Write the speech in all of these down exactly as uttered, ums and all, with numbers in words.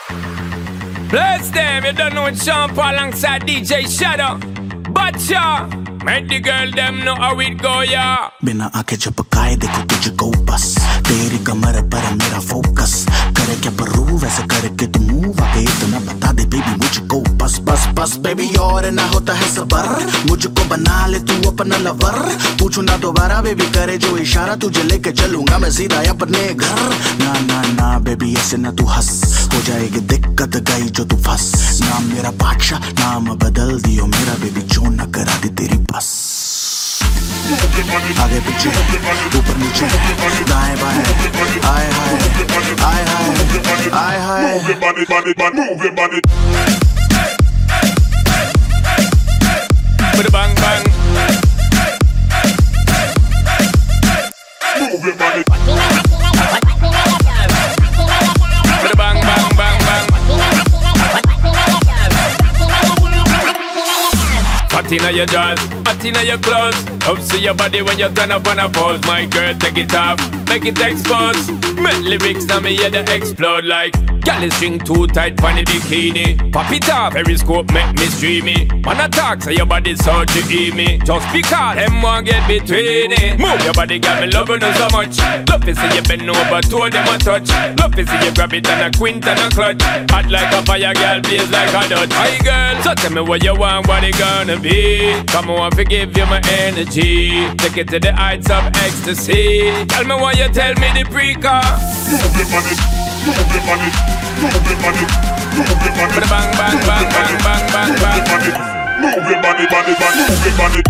Bless them, you don't know it's Sean Paul alongside D J Shadow. But ya, make the girl them know how it go, yeah. बिना आंखें झपकाए देखो तुझको बस, तेरी कमर पर मेरा फोकस, करे क्या परू वैसे करके तू मूव आके इतना बता दे बेबी मुझको बस बस बस बेबी और ना होता है सबर, मुझको बना ले तू अपना लवर, पूछू ना दोबारा बेबी करे जो इशारा तुझे लेके चलूंगा मैं सीधा अपने घर, ना ना ना बेबी ऐसे ना तू हंस, हो जाएगी दिक्कत गई जो तू फंस, नाम मेरा बादशाह नाम बदल दियो मेरा बेबी जो न करा दे तेरी बस, आगे पीछे ऊपर नीचे दाएं बाएं आए हाय आए हाय आए हाय bang bang Move your body. bang bang bang bang hot inna your jaws, hot inna your clothes. Up see your body when you turn up on a pose. My girl, take it off, make it expose. Make lyrics now me hear they explode like girl is string too tight for the bikini. Pop it off, periscope make me streamy. Man attack, say your body so to eat me. Just because them want get between it. Move your body, girl, me loving you so much. Love to see you bend over, two of them a touch. Love to see you grab it and a quint and a clutch. Hot like a fire, girl, blaze like a Dutch. Hi girl, so tell me what you want, what it gonna be. Come on, forgive you my energy. Take it to the heights of ecstasy. Tell me what you tell me the pre-car. Move your body, move your body, move your body, move your body. Bang bang bang bang bang bang bang. Move your body, body, body, move your body.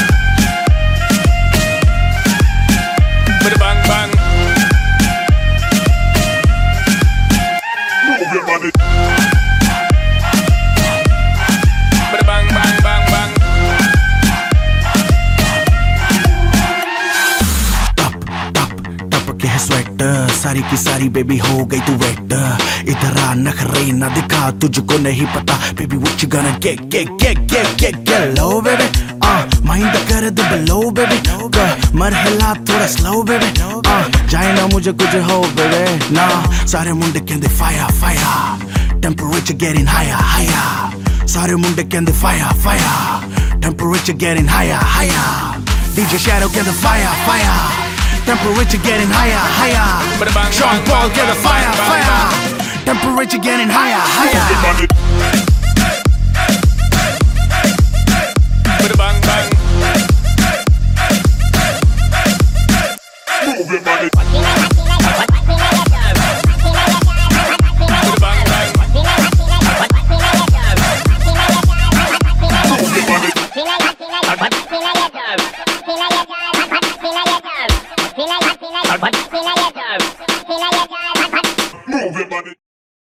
Bang bang. Move your body. Bang bang bang bang. टप के है sweater सारी की सारी baby हो गई तू wait, इधर आ नखरे ना दिखा तुझको नहीं पता baby what you gonna get get get get get get low baby, ah mind कर दे below baby, मर हिला थोड़ा slow baby, ah जाए ना मुझे कुछ हो baby, ना सारे मुंडे कहते fire fire, temperature getting higher higher, सारे मुंडे कहते fire fire, temperature getting higher higher, D J Shadow कहते fire fire, temperature getting higher, higher. Sean Paul get a fire, fire. Temperature getting higher, higher. Bang bang. Move your body. Bang bang. Move your body. Pina, pina, pina, pina, pina, pina, pina, pina, pina, pina, pina, pina, pina, pina,